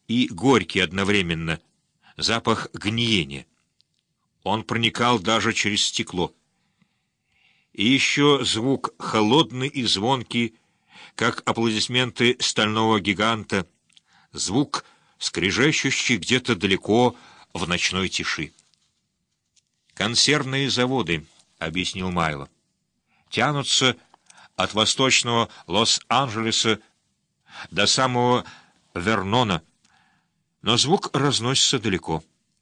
и горький одновременно, запах гниения. Он проникал даже через стекло. И еще звук холодный и звонкий, как аплодисменты стального гиганта, звук, скрежещущий где-то далеко в ночной тиши. «Консервные заводы», — объяснил Майло, — «тянутся от восточного Лос-Анджелеса до самого Вернона, но звук разносится далеко.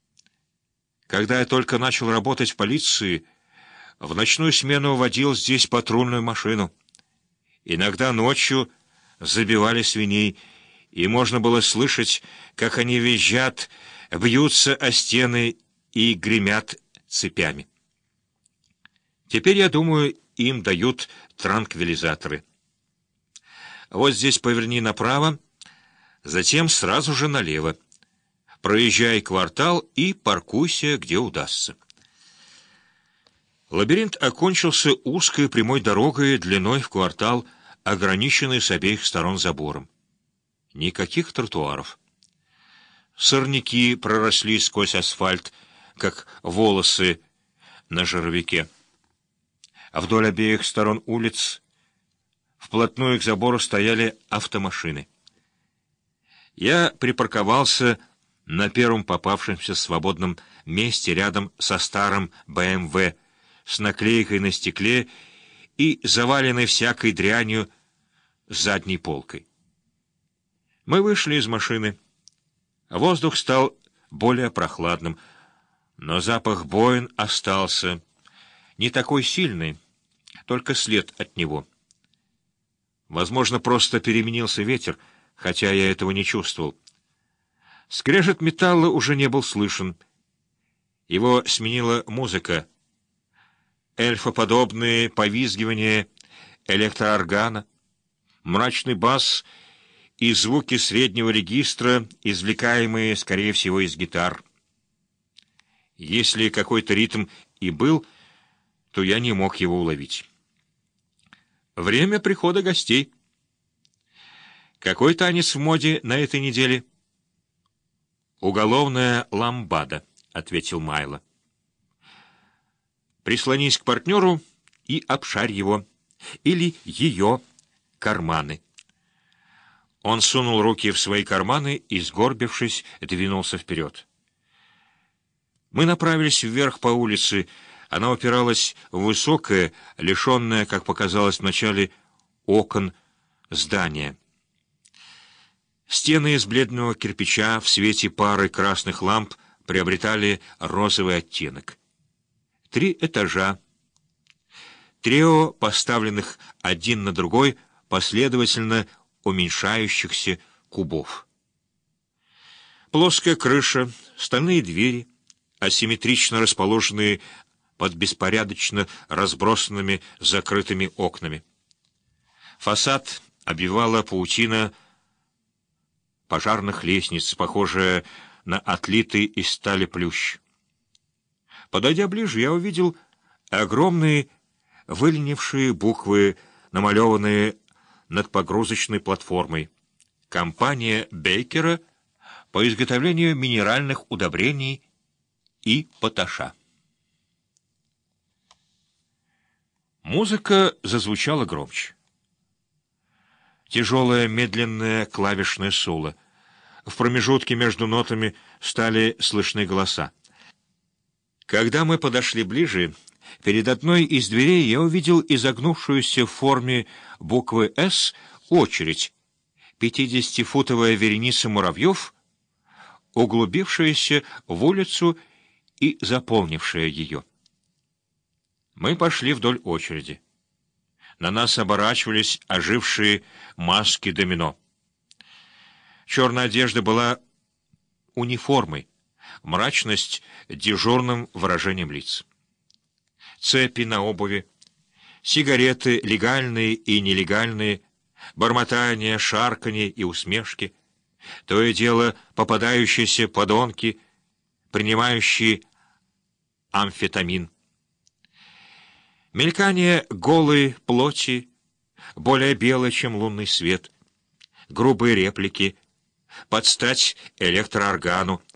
Когда я только начал работать в полиции, в ночную смену водил здесь патрульную машину. Иногда ночью забивали свиней, и можно было слышать, как они визжат, бьются о стены и гремят цепями. Теперь, я думаю, им дают транквилизаторы. Вот здесь поверни направо, затем сразу же налево. Проезжай квартал и паркуйся, где удастся. Лабиринт окончился узкой прямой дорогой длиной в квартал, ограниченной с обеих сторон забором. Никаких тротуаров. Сорняки проросли сквозь асфальт, как волосы на жировике. А вдоль обеих сторон улиц вплотную к забору стояли автомашины. Я припарковался на первом попавшемся свободном месте рядом со старым БМВ с наклейкой на стекле и заваленной всякой дрянью задней полкой. Мы вышли из машины. Воздух стал более прохладным, но запах боин остался не такой сильный, только след от него. Возможно, просто переменился ветер, хотя я этого не чувствовал. Скрежет металла уже не был слышен. Его сменила музыка. Эльфоподобные повизгивания электрооргана, мрачный бас и звуки среднего регистра, извлекаемые, скорее всего, из гитар. Если какой-то ритм и был, то я не мог его уловить. Время прихода гостей. Какой танец в моде на этой неделе? «Уголовная ламбада», — ответил Майло. «Прислонись к партнеру и обшарь его, или ее карманы». Он сунул руки в свои карманы и, сгорбившись, двинулся вперед. Мы направились вверх по улице. Она упиралась в высокое, лишенное, как показалось вначале, окон здания. Стены из бледного кирпича в свете пары красных ламп приобретали розовый оттенок. 3 этажа. Трио, поставленных один на другой, последовательно уменьшающихся кубов. Плоская крыша, стальные двери, асимметрично расположенные под беспорядочно разбросанными закрытыми окнами. Фасад обвивала паутина пожарных лестниц, похожая на отлитый из стали плющ. Подойдя ближе, я увидел огромные выленившие буквы, намалеванные над погрузочной платформой. Компания Бейкера по изготовлению минеральных удобрений и поташа. Музыка зазвучала громче. Тяжелое медленное клавишное соло. В промежутке между нотами стали слышны голоса. Когда мы подошли ближе, перед одной из дверей я увидел изогнувшуюся в форме буквы «С» очередь, 50-футовая вереница муравьев, углубившаяся в улицу и заполнившая ее. Мы пошли вдоль очереди. На нас оборачивались ожившие маски домино. Черная одежда была униформой, мрачность — дежурным выражением лиц. Цепи на обуви, сигареты, легальные и нелегальные, бормотание, шарканье и усмешки, то и дело попадающиеся подонки, принимающие амфетамин. Мелькание голой плоти, более белой, чем лунный свет, грубые реплики, под стать электрооргану,